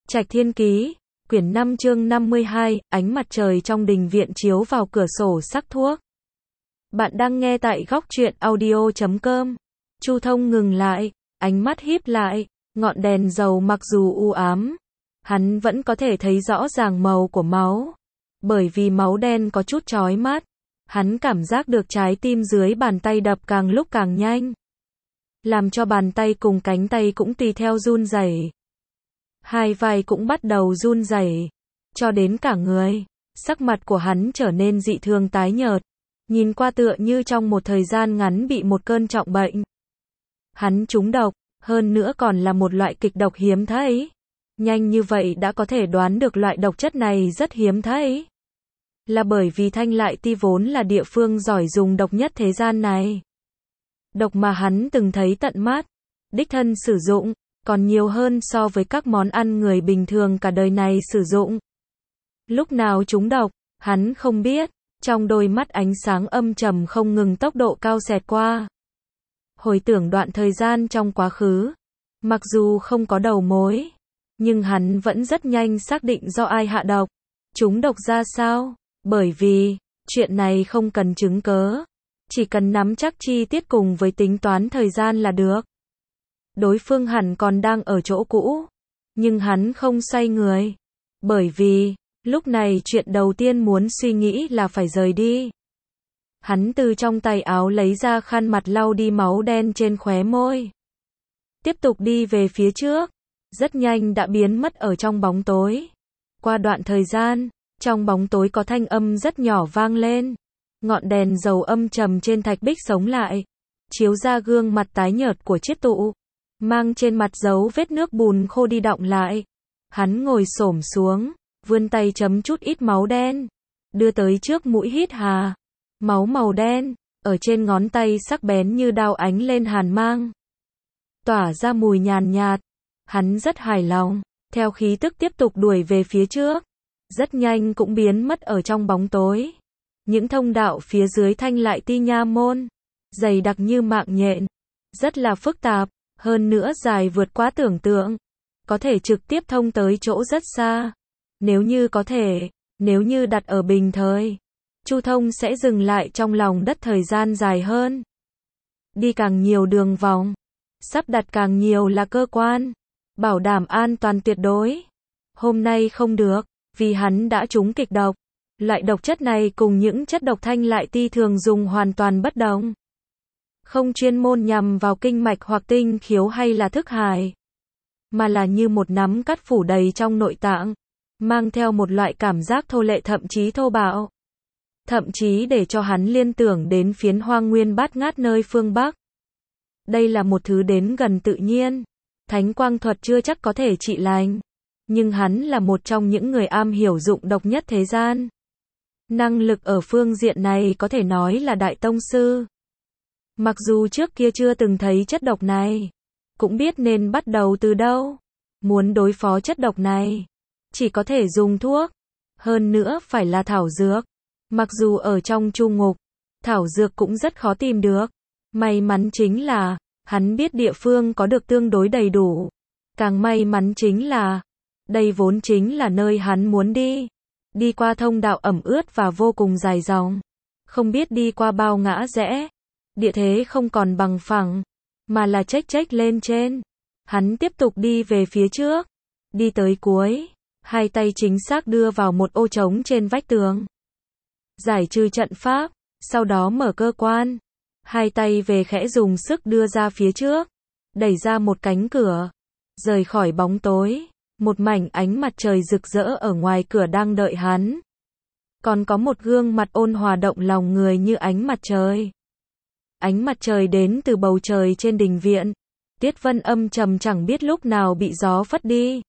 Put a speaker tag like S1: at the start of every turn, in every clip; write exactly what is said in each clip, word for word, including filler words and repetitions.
S1: Trạch Thiên Ký, quyển năm chương năm mươi hai, ánh mặt trời trong đình viện chiếu vào cửa sổ sắc thuốc. Bạn đang nghe tại góc truyện audio chấm com. Chu Thông ngừng lại, ánh mắt híp lại, ngọn đèn dầu mặc dù u ám, hắn vẫn có thể thấy rõ ràng màu của máu. Bởi vì máu đen có chút chói mắt, hắn cảm giác được trái tim dưới bàn tay đập càng lúc càng nhanh, làm cho bàn tay cùng cánh tay cũng tùy theo run rẩy. Hai vai cũng bắt đầu run rẩy, cho đến cả người. Sắc mặt của hắn trở nên dị thường tái nhợt, nhìn qua tựa như trong một thời gian ngắn bị một cơn trọng bệnh. Hắn trúng độc, hơn nữa còn là một loại kịch độc hiếm thấy. Nhanh như vậy đã có thể đoán được loại độc chất này rất hiếm thấy. Là bởi vì Thanh Lại Ti vốn là địa phương giỏi dùng độc nhất thế gian này. Độc mà hắn từng thấy tận mắt, đích thân sử dụng, còn nhiều hơn so với các món ăn người bình thường cả đời này sử dụng. Lúc nào trúng độc, hắn không biết, trong đôi mắt ánh sáng âm trầm không ngừng tốc độ cao xẹt qua. Hồi tưởng đoạn thời gian trong quá khứ, mặc dù không có đầu mối, nhưng hắn vẫn rất nhanh xác định do ai hạ độc, trúng độc ra sao, bởi vì, chuyện này không cần chứng cớ, chỉ cần nắm chắc chi tiết cùng với tính toán thời gian là được. Đối phương hẳn còn đang ở chỗ cũ, nhưng hắn không xoay người, bởi vì, lúc này chuyện đầu tiên muốn suy nghĩ là phải rời đi. Hắn từ trong tay áo lấy ra khăn mặt lau đi máu đen trên khóe môi. Tiếp tục đi về phía trước, rất nhanh đã biến mất ở trong bóng tối. Qua đoạn thời gian, trong bóng tối có thanh âm rất nhỏ vang lên. Ngọn đèn dầu âm trầm trên thạch bích sống lại, chiếu ra gương mặt tái nhợt của chiết tụ, mang trên mặt dấu vết nước bùn khô đi đọng lại. Hắn ngồi xổm xuống, vươn tay chấm chút ít máu đen, đưa tới trước mũi hít hà. Máu màu đen, ở trên ngón tay sắc bén như đao ánh lên hàn mang, tỏa ra mùi nhàn nhạt. Hắn rất hài lòng, theo khí tức tiếp tục đuổi về phía trước, rất nhanh cũng biến mất ở trong bóng tối. Những thông đạo phía dưới Thanh Lại Ti nha môn, dày đặc như mạng nhện, rất là phức tạp, hơn nữa dài vượt quá tưởng tượng, có thể trực tiếp thông tới chỗ rất xa. Nếu như có thể, nếu như đặt ở bình thời, Chu Thông sẽ dừng lại trong lòng đất thời gian dài hơn. Đi càng nhiều đường vòng, sắp đặt càng nhiều là cơ quan, bảo đảm an toàn tuyệt đối. Hôm nay không được, vì hắn đã trúng kịch độc. Loại độc chất này cùng những chất độc Thanh Lại Ti thường dùng hoàn toàn bất đồng. Không chuyên môn nhằm vào kinh mạch hoặc tinh khiếu hay là thức hải, mà là như một nắm cắt phủ đầy trong nội tạng, mang theo một loại cảm giác thô lệ thậm chí thô bạo. Thậm chí để cho hắn liên tưởng đến phiến hoang nguyên bát ngát nơi phương Bắc. Đây là một thứ đến gần tự nhiên, thánh quang thuật chưa chắc có thể trị lành, nhưng hắn là một trong những người am hiểu dụng độc nhất thế gian. Năng lực ở phương diện này có thể nói là đại tông sư. Mặc dù trước kia chưa từng thấy chất độc này, cũng biết nên bắt đầu từ đâu. Muốn đối phó chất độc này, chỉ có thể dùng thuốc, hơn nữa phải là thảo dược. Mặc dù ở trong chu ngục, thảo dược cũng rất khó tìm được. May mắn chính là, hắn biết địa phương có được tương đối đầy đủ. Càng may mắn chính là, đây vốn chính là nơi hắn muốn đi. Đi qua thông đạo ẩm ướt và vô cùng dài dòng, không biết đi qua bao ngã rẽ. Địa thế không còn bằng phẳng, mà là chếch chếch lên trên. Hắn tiếp tục đi về phía trước, đi tới cuối, hai tay chính xác đưa vào một ô trống trên vách tường. Giải trừ trận pháp, sau đó mở cơ quan, hai tay về khẽ dùng sức đưa ra phía trước, đẩy ra một cánh cửa, rời khỏi bóng tối. Một mảnh ánh mặt trời rực rỡ ở ngoài cửa đang đợi hắn. Còn có một gương mặt ôn hòa động lòng người như ánh mặt trời. Ánh mặt trời đến từ bầu trời trên đình viện. Tiết vân âm trầm chẳng biết lúc nào bị gió phất đi,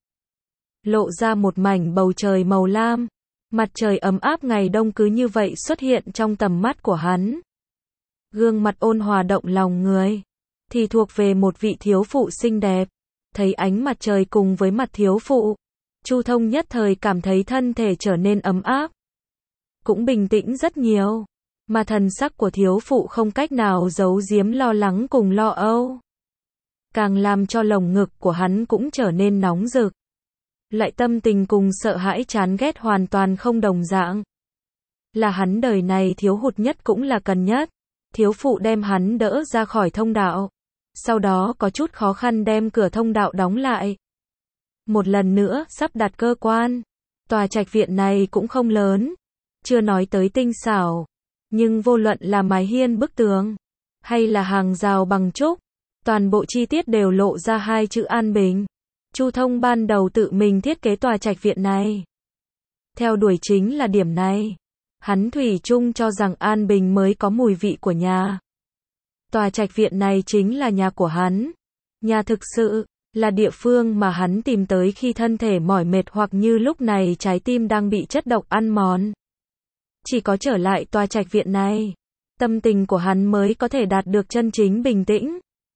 S1: lộ ra một mảnh bầu trời màu lam. Mặt trời ấm áp ngày đông cứ như vậy xuất hiện trong tầm mắt của hắn. Gương mặt ôn hòa động lòng người, thì thuộc về một vị thiếu phụ xinh đẹp. Thấy ánh mặt trời cùng với mặt thiếu phụ, Chu Thông nhất thời cảm thấy thân thể trở nên ấm áp, cũng bình tĩnh rất nhiều, mà thần sắc của thiếu phụ không cách nào giấu giếm lo lắng cùng lo âu, càng làm cho lồng ngực của hắn cũng trở nên nóng rực. Lại tâm tình cùng sợ hãi chán ghét hoàn toàn không đồng dạng. Là hắn đời này thiếu hụt nhất cũng là cần nhất. Thiếu phụ đem hắn đỡ ra khỏi thông đạo. Sau đó có chút khó khăn đem cửa thông đạo đóng lại. Một lần nữa sắp đặt cơ quan. Tòa trạch viện này cũng không lớn. Chưa nói tới tinh xảo. Nhưng vô luận là mái hiên bức tường. Hay là hàng rào bằng trúc. Toàn bộ chi tiết đều lộ ra hai chữ an bình. Chu Thông ban đầu tự mình thiết kế tòa trạch viện này. Theo đuổi chính là điểm này. Hắn thủy chung cho rằng an bình mới có mùi vị của nhà. Tòa trạch viện này chính là nhà của hắn. Nhà thực sự, là địa phương mà hắn tìm tới khi thân thể mỏi mệt hoặc như lúc này trái tim đang bị chất độc ăn mòn. Chỉ có trở lại tòa trạch viện này, tâm tình của hắn mới có thể đạt được chân chính bình tĩnh.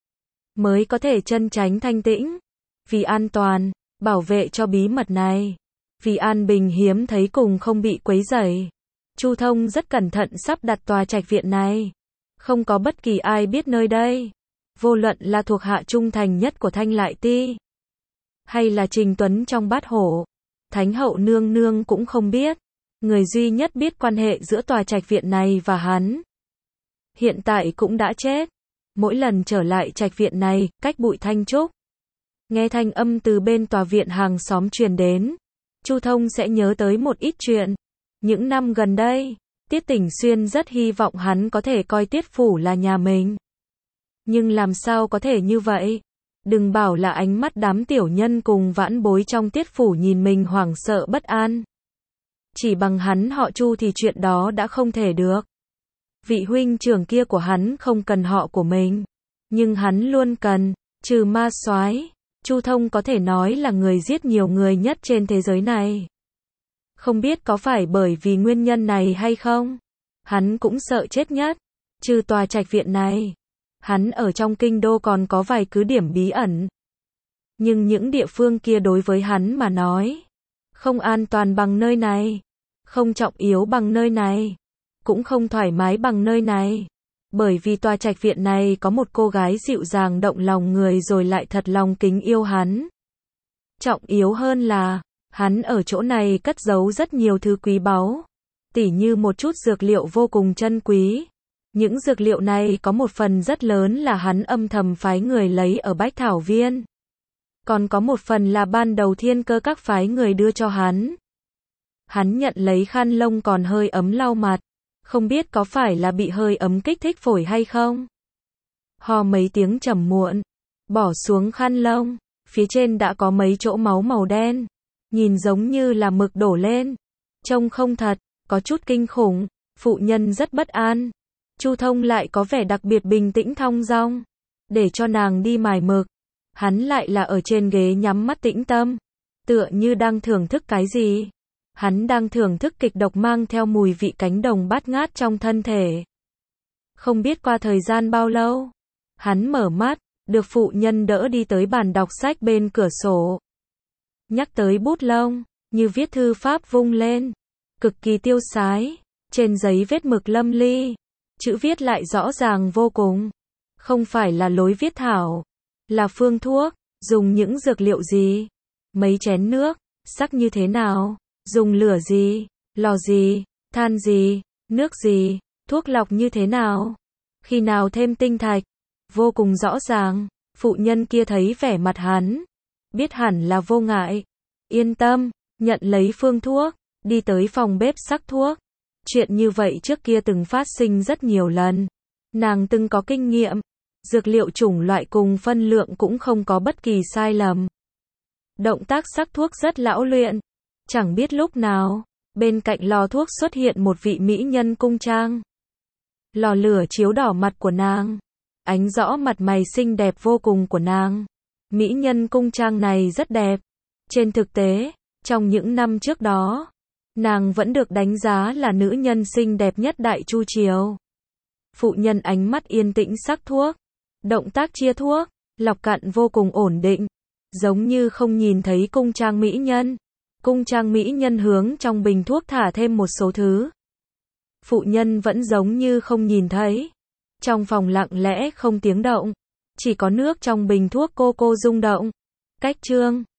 S1: Mới có thể chân tránh thanh tĩnh. Vì an toàn, bảo vệ cho bí mật này. Vì an bình hiếm thấy cùng không bị quấy rầy. Chu Thông rất cẩn thận sắp đặt tòa trạch viện này. Không có bất kỳ ai biết nơi đây. Vô luận là thuộc hạ trung thành nhất của Thanh Lại Ti. Hay là Trình Tuấn trong bát hổ. Thánh hậu nương nương cũng không biết. Người duy nhất biết quan hệ giữa tòa trạch viện này và hắn. Hiện tại cũng đã chết. Mỗi lần trở lại trạch viện này, cách bụi thanh trúc. Nghe thanh âm từ bên tòa viện hàng xóm truyền đến. Chu Thông sẽ nhớ tới một ít chuyện. Những năm gần đây, Tiết Tỉnh Xuyên rất hy vọng hắn có thể coi Tiết Phủ là nhà mình. Nhưng làm sao có thể như vậy? Đừng bảo là ánh mắt đám tiểu nhân cùng vãn bối trong Tiết Phủ nhìn mình hoảng sợ bất an. Chỉ bằng hắn họ Chu thì chuyện đó đã không thể được. Vị huynh trưởng kia của hắn không cần họ của mình. Nhưng hắn luôn cần, trừ ma soái, Chu Thông có thể nói là người giết nhiều người nhất trên thế giới này. Không biết có phải bởi vì nguyên nhân này hay không? Hắn cũng sợ chết nhất. Trừ tòa trạch viện này, hắn ở trong kinh đô còn có vài cứ điểm bí ẩn. Nhưng những địa phương kia đối với hắn mà nói, không an toàn bằng nơi này, không trọng yếu bằng nơi này, cũng không thoải mái bằng nơi này. Bởi vì tòa trạch viện này có một cô gái dịu dàng động lòng người rồi lại thật lòng kính yêu hắn. Trọng yếu hơn là, hắn ở chỗ này cất giấu rất nhiều thứ quý báu, tỉ như một chút dược liệu vô cùng chân quý. Những dược liệu này có một phần rất lớn là hắn âm thầm phái người lấy ở Bách Thảo Viên. Còn có một phần là ban đầu Thiên Cơ các phái người đưa cho hắn. Hắn nhận lấy khăn lông còn hơi ấm lau mặt. Không biết có phải là bị hơi ấm kích thích phổi hay không? Ho mấy tiếng trầm muộn. Bỏ xuống khăn lông. Phía trên đã có mấy chỗ máu màu đen. Nhìn giống như là mực đổ lên. Trông không thật, có chút kinh khủng. Phụ nhân rất bất an. Chu Thông lại có vẻ đặc biệt bình tĩnh thong dong. Để cho nàng đi mài mực. Hắn lại là ở trên ghế nhắm mắt tĩnh tâm. Tựa như đang thưởng thức cái gì. Hắn đang thưởng thức kịch độc mang theo mùi vị cánh đồng bát ngát trong thân thể. Không biết qua thời gian bao lâu. Hắn mở mắt, được phụ nhân đỡ đi tới bàn đọc sách bên cửa sổ. Nhắc tới bút lông, như viết thư pháp vung lên. Cực kỳ tiêu sái. Trên giấy vết mực lâm ly. Chữ viết lại rõ ràng vô cùng. Không phải là lối viết thảo. Là phương thuốc. Dùng những dược liệu gì? Mấy chén nước? Sắc như thế nào? Dùng lửa gì? Lò gì? Than gì? Nước gì? Thuốc lọc như thế nào? Khi nào thêm tinh thạch? Vô cùng rõ ràng. Phụ nhân kia thấy vẻ mặt hắn. Biết hẳn là vô ngại. Yên tâm. Nhận lấy phương thuốc. Đi tới phòng bếp sắc thuốc. Chuyện như vậy trước kia từng phát sinh rất nhiều lần. Nàng từng có kinh nghiệm. Dược liệu chủng loại cùng phân lượng cũng không có bất kỳ sai lầm. Động tác sắc thuốc rất lão luyện. Chẳng biết lúc nào, bên cạnh lò thuốc xuất hiện một vị mỹ nhân cung trang. Lò lửa chiếu đỏ mặt của nàng. Ánh rõ mặt mày xinh đẹp vô cùng của nàng. Mỹ nhân cung trang này rất đẹp. Trên thực tế, trong những năm trước đó, nàng vẫn được đánh giá là nữ nhân xinh đẹp nhất Đại Chu Triều. Phụ nhân ánh mắt yên tĩnh sắc thuốc. Động tác chia thuốc, lọc cặn vô cùng ổn định. Giống như không nhìn thấy cung trang mỹ nhân. Cung trang mỹ nhân hướng trong bình thuốc thả thêm một số thứ. Phụ nhân vẫn giống như không nhìn thấy. Trong phòng lặng lẽ không tiếng động. Chỉ có nước trong bình thuốc cô cô rung động. Cách chương